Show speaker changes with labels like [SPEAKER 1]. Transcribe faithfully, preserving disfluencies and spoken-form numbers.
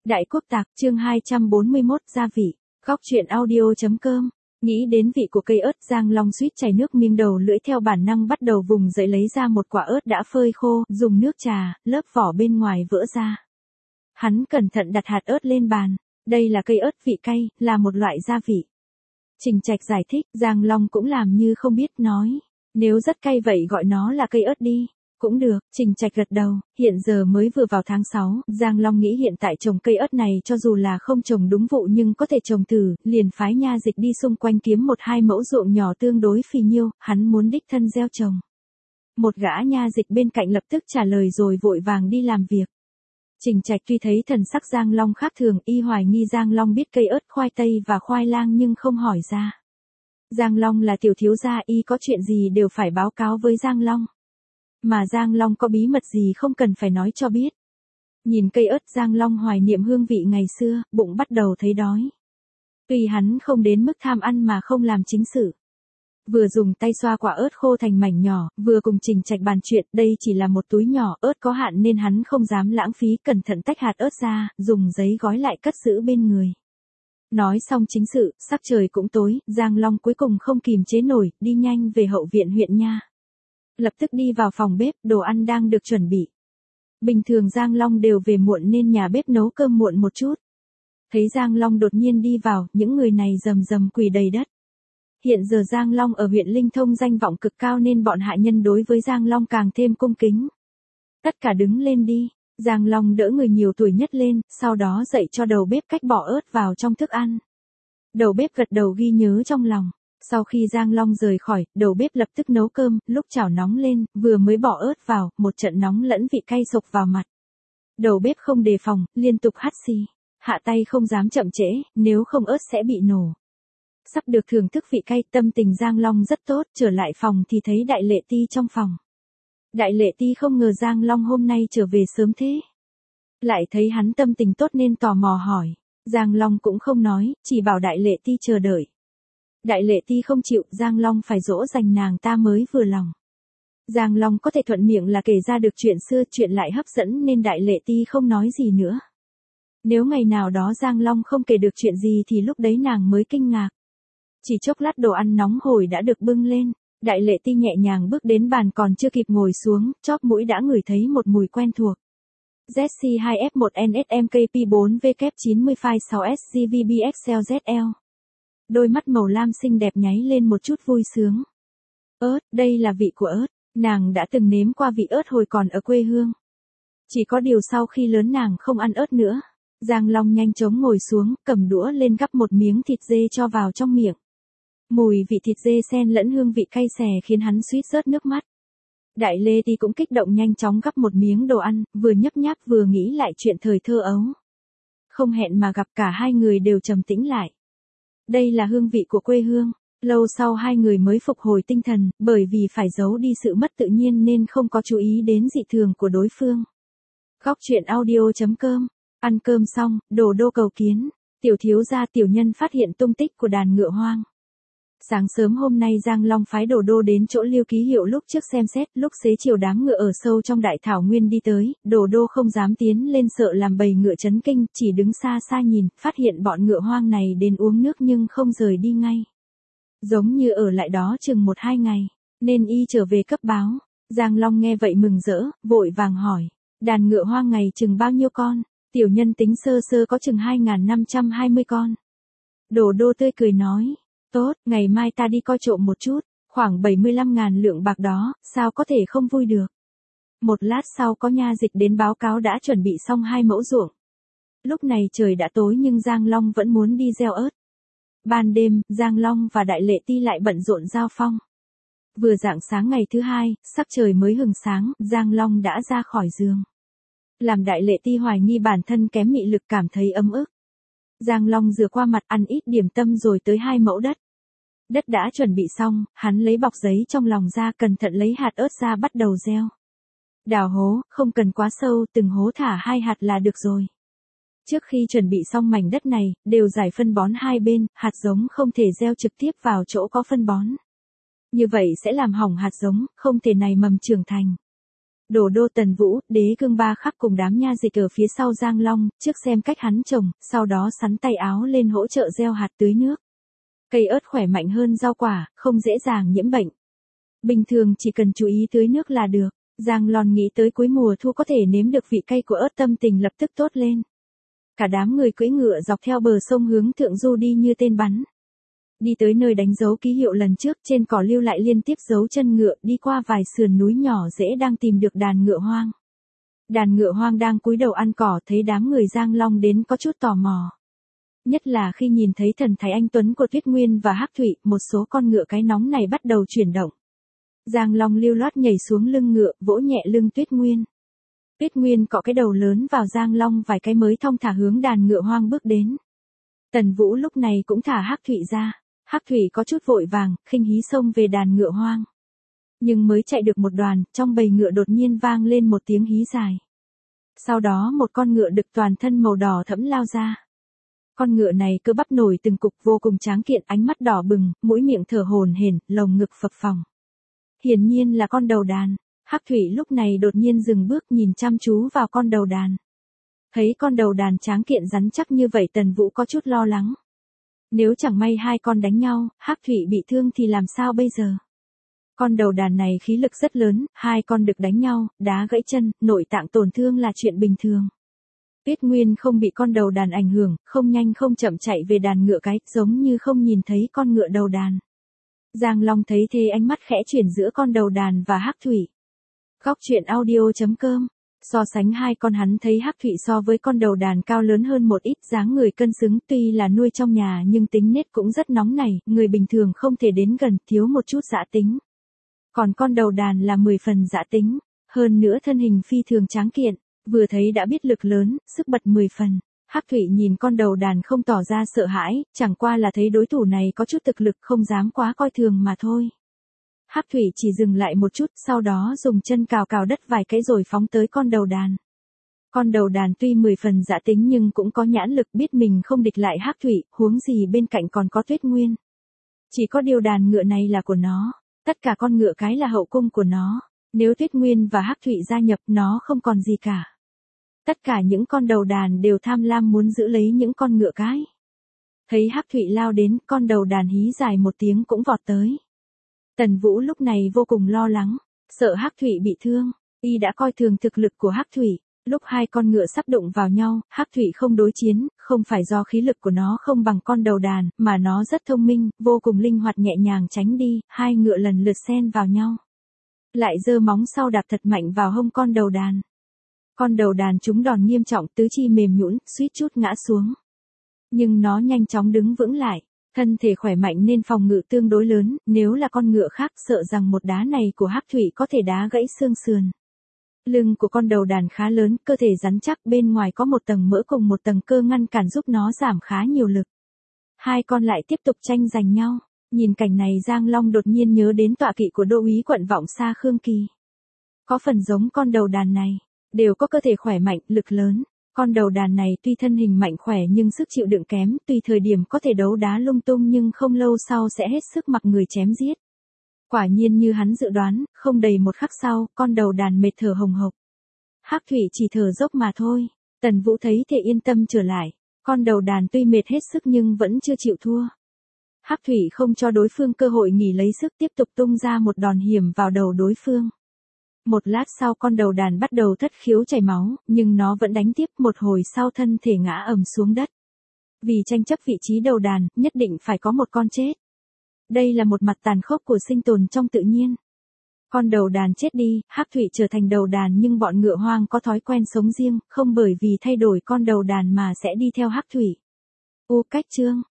[SPEAKER 1] Đại Quốc Tạc, chương hai trăm bốn mươi mốt, gia vị. Góc truyện audio.com. Nghĩ đến vị của cây ớt, Giang Long suýt chảy nước miếng, đầu lưỡi theo bản năng bắt đầu vùng dậy lấy ra một quả ớt đã phơi khô, dùng nước trà, lớp vỏ bên ngoài vỡ ra. Hắn cẩn thận đặt hạt ớt lên bàn. Đây là cây ớt vị cay, là một loại gia vị. Trình Trạch giải thích, Giang Long cũng làm như không biết, nói. Nếu rất cay vậy gọi nó là cây ớt đi. Cũng được, Trình Trạch gật đầu, hiện giờ mới vừa vào tháng sáu, Giang Long nghĩ hiện tại trồng cây ớt này cho dù là không trồng đúng vụ nhưng có thể trồng thử, liền phái nha dịch đi xung quanh kiếm một hai mẫu ruộng nhỏ tương đối phì nhiêu, hắn muốn đích thân gieo trồng. Một gã nha dịch bên cạnh lập tức trả lời rồi vội vàng đi làm việc. Trình Trạch tuy thấy thần sắc Giang Long khác thường, y hoài nghi Giang Long biết cây ớt, khoai tây và khoai lang nhưng không hỏi ra. Giang Long là tiểu thiếu gia, y có chuyện gì đều phải báo cáo với Giang Long. Mà Giang Long có bí mật gì không cần phải nói cho biết. Nhìn cây ớt, Giang Long hoài niệm hương vị ngày xưa, bụng bắt đầu thấy đói. Tuy hắn không đến mức tham ăn mà không làm chính sự. Vừa dùng tay xoa quả ớt khô thành mảnh nhỏ, vừa cùng Trình Trạch bàn chuyện, đây chỉ là một túi nhỏ, ớt có hạn nên hắn không dám lãng phí, cẩn thận tách hạt ớt ra, dùng giấy gói lại cất giữ bên người. Nói xong chính sự, sắc trời cũng tối, Giang Long cuối cùng không kìm chế nổi, đi nhanh về hậu viện huyện nha. Lập tức đi vào phòng bếp, đồ ăn đang được chuẩn bị. Bình thường Giang Long đều về muộn nên nhà bếp nấu cơm muộn một chút. Thấy Giang Long đột nhiên đi vào, những người này rầm rầm quỳ đầy đất. Hiện giờ Giang Long ở huyện Linh Thông danh vọng cực cao nên bọn hạ nhân đối với Giang Long càng thêm cung kính. Tất cả đứng lên đi. Giang Long đỡ người nhiều tuổi nhất lên, sau đó dạy cho đầu bếp cách bỏ ớt vào trong thức ăn. Đầu bếp gật đầu ghi nhớ trong lòng. Sau khi Giang Long rời khỏi, đầu bếp lập tức nấu cơm, lúc chảo nóng lên, vừa mới bỏ ớt vào, một trận nóng lẫn vị cay sộc vào mặt. Đầu bếp không đề phòng, liên tục hắt xì. Hạ tay không dám chậm trễ, nếu không ớt sẽ bị nổ. Sắp được thưởng thức vị cay, tâm tình Giang Long rất tốt, trở lại phòng thì thấy Đại Lệ Ti trong phòng. Đại Lệ Ti không ngờ Giang Long hôm nay trở về sớm thế. Lại thấy hắn tâm tình tốt nên tò mò hỏi. Giang Long cũng không nói, chỉ bảo Đại Lệ Ti chờ đợi. Đại Lệ Ti không chịu, Giang Long phải dỗ dành nàng ta mới vừa lòng. Giang Long có thể thuận miệng là kể ra được chuyện xưa, chuyện lại hấp dẫn nên Đại Lệ Ti không nói gì nữa. Nếu ngày nào đó Giang Long không kể được chuyện gì thì lúc đấy nàng mới kinh ngạc. Chỉ chốc lát đồ ăn nóng hổi đã được bưng lên, Đại Lệ Ti nhẹ nhàng bước đến bàn, còn chưa kịp ngồi xuống, chóp mũi đã ngửi thấy một mùi quen thuộc. Z C hai F một N S M K P bốn W chín mươi Phi sáu S G V B X L Z L. Đôi mắt màu lam xinh đẹp nháy lên một chút vui sướng. Ớt, đây là vị của ớt, nàng đã từng nếm qua vị ớt hồi còn ở quê hương. Chỉ có điều sau khi lớn nàng không ăn ớt nữa. Giang Long nhanh chóng ngồi xuống, cầm đũa lên gắp một miếng thịt dê cho vào trong miệng. Mùi vị thịt dê xen lẫn hương vị cay xè khiến hắn suýt rớt nước mắt. Đại Lê Ti cũng kích động nhanh chóng gắp một miếng đồ ăn, vừa nhấp nháp vừa nghĩ lại chuyện thời thơ ấu. Không hẹn mà gặp, cả hai người đều trầm tĩnh lại. Đây là hương vị của quê hương. Lâu sau hai người mới phục hồi tinh thần, bởi vì phải giấu đi sự mất tự nhiên nên không có chú ý đến dị thường của đối phương. Góc truyện audio.com. Ăn cơm xong, Đồ Đô cầu kiến. Tiểu thiếu gia tiểu nhân phát hiện tung tích của đàn ngựa hoang. Sáng sớm hôm nay Giang Long phái Đồ Đô đến chỗ Liêu Ký Hiệu lúc trước xem xét, lúc xế chiều đám ngựa ở sâu trong đại thảo nguyên đi tới, Đồ Đô không dám tiến lên sợ làm bầy ngựa chấn kinh, chỉ đứng xa xa nhìn, phát hiện bọn ngựa hoang này đến uống nước nhưng không rời đi ngay. Giống như ở lại đó chừng một hai ngày, nên y trở về cấp báo. Giang Long nghe vậy mừng rỡ, vội vàng hỏi, đàn ngựa hoang ngày chừng bao nhiêu con? Tiểu nhân tính sơ sơ có chừng hai nghìn năm trăm hai mươi con. Đồ Đô tươi cười nói, tốt, ngày mai ta đi coi trộm một chút, khoảng bảy mươi lăm ngàn lượng bạc đó, sao có thể không vui được. Một lát sau có nha dịch đến báo cáo đã chuẩn bị xong hai mẫu ruộng. Lúc này trời đã tối nhưng Giang Long vẫn muốn đi gieo ớt. Ban đêm, Giang Long và Đại Lệ Ti lại bận rộn giao phong. Vừa rạng sáng ngày thứ hai, sắc trời mới hừng sáng, Giang Long đã ra khỏi giường. Làm Đại Lệ Ti hoài nghi bản thân kém mị lực, cảm thấy ấm ức. Giang Long rửa qua mặt, ăn ít điểm tâm rồi tới hai mẫu đất. Đất đã chuẩn bị xong, hắn lấy bọc giấy trong lòng ra, cẩn thận lấy hạt ớt ra bắt đầu gieo. Đào hố, không cần quá sâu, từng hố thả hai hạt là được rồi. Trước khi chuẩn bị xong mảnh đất này, đều rải phân bón hai bên, hạt giống không thể gieo trực tiếp vào chỗ có phân bón. Như vậy sẽ làm hỏng hạt giống, không thể nảy mầm trưởng thành. Đổ đô Tần Vũ, đế cương ba khắc cùng đám nha dịch ở phía sau Giang Long, trước xem cách hắn trồng, sau đó sắn tay áo lên hỗ trợ gieo hạt tưới nước. Cây ớt khỏe mạnh hơn rau quả, không dễ dàng nhiễm bệnh. Bình thường chỉ cần chú ý tưới nước là được. Giang Lon nghĩ tới cuối mùa thu có thể nếm được vị cay của ớt, tâm tình lập tức tốt lên. Cả đám người cưỡi ngựa dọc theo bờ sông hướng thượng du đi như tên bắn. Đi tới nơi đánh dấu ký hiệu lần trước, trên cỏ lưu lại liên tiếp dấu chân ngựa, đi qua vài sườn núi nhỏ dễ đang tìm được đàn ngựa hoang. Đàn ngựa hoang đang cúi đầu ăn cỏ, thấy đám người Giang Long đến có chút tò mò. Nhất là khi nhìn thấy thần thái anh tuấn của Tuyết Nguyên và Hắc Thụy, một số con ngựa cái nóng này bắt đầu chuyển động. Giang Long lưu loát nhảy xuống lưng ngựa, vỗ nhẹ lưng Tuyết Nguyên. Tuyết Nguyên cọ cái đầu lớn vào Giang Long vài cái mới thong thả hướng đàn ngựa hoang bước đến. Tần Vũ lúc này cũng thả Hắc Thụy ra. Hắc Thụy có chút vội vàng, khinh hí xông về đàn ngựa hoang. Nhưng mới chạy được một đoàn, trong bầy ngựa đột nhiên vang lên một tiếng hí dài. Sau đó một con ngựa đực toàn thân màu đỏ thẫm lao ra. Con ngựa này cơ bắp nổi từng cục, vô cùng tráng kiện, ánh mắt đỏ bừng, mũi miệng thở hổn hển, lồng ngực phập phồng. Hiển nhiên là con đầu đàn. Hắc Thụy lúc này đột nhiên dừng bước, nhìn chăm chú vào con đầu đàn. Thấy con đầu đàn tráng kiện rắn chắc như vậy, Tần Vũ có chút lo lắng. Nếu chẳng may hai con đánh nhau, Hắc Thụy bị thương thì làm sao bây giờ? Con đầu đàn này khí lực rất lớn, hai con đực đánh nhau, đá gãy chân, nội tạng tổn thương là chuyện bình thường. Tuyết Nguyên không bị con đầu đàn ảnh hưởng, không nhanh không chậm chạy về đàn ngựa cái, giống như không nhìn thấy con ngựa đầu đàn. Giang Long thấy thế ánh mắt khẽ chuyển giữa con đầu đàn và Hắc Thụy. Góc truyện audio chấm com. So sánh hai con, hắn thấy Hắc Thụy so với con đầu đàn cao lớn hơn một ít, dáng người cân xứng, tuy là nuôi trong nhà nhưng tính nết cũng rất nóng nảy, người bình thường không thể đến gần, thiếu một chút dã tính. Còn con đầu đàn là mười phần dã tính, hơn nữa thân hình phi thường tráng kiện, vừa thấy đã biết lực lớn, sức bật mười phần. Hắc Thụy nhìn con đầu đàn không tỏ ra sợ hãi, chẳng qua là thấy đối thủ này có chút thực lực, không dám quá coi thường mà thôi. Hắc Thụy chỉ dừng lại một chút, sau đó dùng chân cào cào đất vài cái rồi phóng tới con đầu đàn. Con đầu đàn tuy mười phần dã tính nhưng cũng có nhãn lực, biết mình không địch lại Hắc Thụy, huống gì bên cạnh còn có Tuyết Nguyên. Chỉ có điều đàn ngựa này là của nó, tất cả con ngựa cái là hậu cung của nó, nếu Tuyết Nguyên và Hắc Thụy gia nhập nó không còn gì cả. Tất cả những con đầu đàn đều tham lam muốn giữ lấy những con ngựa cái. Thấy Hắc Thụy lao đến, con đầu đàn hí dài một tiếng cũng vọt tới. Tần Vũ lúc này vô cùng lo lắng, sợ Hắc Thụy bị thương, y đã coi thường thực lực của Hắc Thụy. Lúc hai con ngựa sắp đụng vào nhau, Hắc Thụy không đối chiến, không phải do khí lực của nó không bằng con đầu đàn, mà nó rất thông minh, vô cùng linh hoạt nhẹ nhàng tránh đi, hai ngựa lần lượt xen vào nhau. Lại giơ móng sau đạp thật mạnh vào hông con đầu đàn. Con đầu đàn trúng đòn nghiêm trọng, tứ chi mềm nhũn, suýt chút ngã xuống. Nhưng nó nhanh chóng đứng vững lại, thân thể khỏe mạnh nên phòng ngự tương đối lớn, nếu là con ngựa khác sợ rằng một đá này của Hắc Thụy có thể đá gãy xương sườn. Lưng của con đầu đàn khá lớn, cơ thể rắn chắc, bên ngoài có một tầng mỡ cùng một tầng cơ ngăn cản giúp nó giảm khá nhiều lực. Hai con lại tiếp tục tranh giành nhau. Nhìn cảnh này, Giang Long đột nhiên nhớ đến tọa kỵ của đô úy quận Vọng Sa Khương Kỳ. Có phần giống con đầu đàn này, đều có cơ thể khỏe mạnh, lực lớn. Con đầu đàn này tuy thân hình mạnh khỏe nhưng sức chịu đựng kém, tùy thời điểm có thể đấu đá lung tung nhưng không lâu sau sẽ hết sức mặc người chém giết. Quả nhiên như hắn dự đoán, không đầy một khắc sau, con đầu đàn mệt thở hồng hộc. Hắc Thụy chỉ thở dốc mà thôi. Tần Vũ thấy thế yên tâm trở lại. Con đầu đàn tuy mệt hết sức nhưng vẫn chưa chịu thua. Hắc Thụy không cho đối phương cơ hội nghỉ lấy sức, tiếp tục tung ra một đòn hiểm vào đầu đối phương. Một lát sau con đầu đàn bắt đầu thất khiếu chảy máu, nhưng nó vẫn đánh tiếp, một hồi sau thân thể ngã ầm xuống đất. Vì tranh chấp vị trí đầu đàn, nhất định phải có một con chết. Đây là một mặt tàn khốc của sinh tồn trong tự nhiên. Con đầu đàn chết đi, Hắc Thụy trở thành đầu đàn, nhưng bọn ngựa hoang có thói quen sống riêng, không bởi vì thay đổi con đầu đàn mà sẽ đi theo Hắc Thụy. U cách chương